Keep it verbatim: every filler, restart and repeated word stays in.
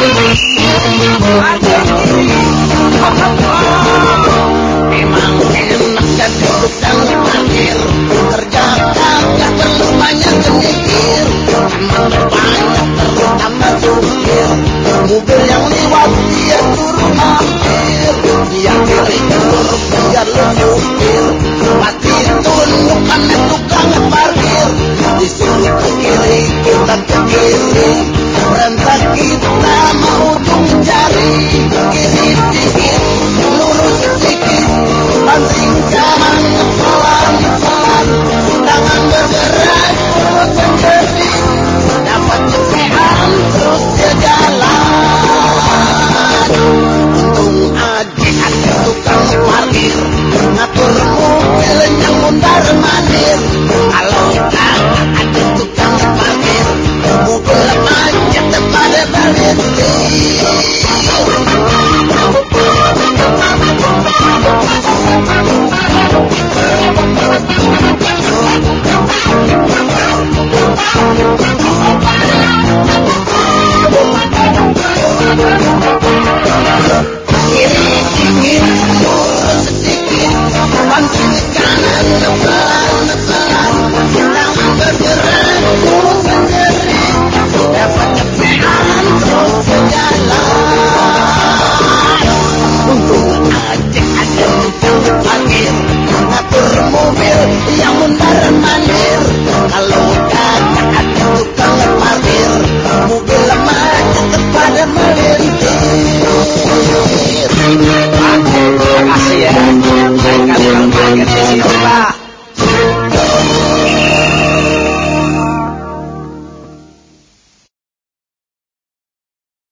Emang enak jadi tukang parkir, kerja kagak perlu banyak mikir, emang banyak terutama supir, mobil yang lewat dia suruh mampir, dia kiri turun biar lu nyupir, mati tunduk kan tukang parkir, disuruh ke kiri kita ke kiri.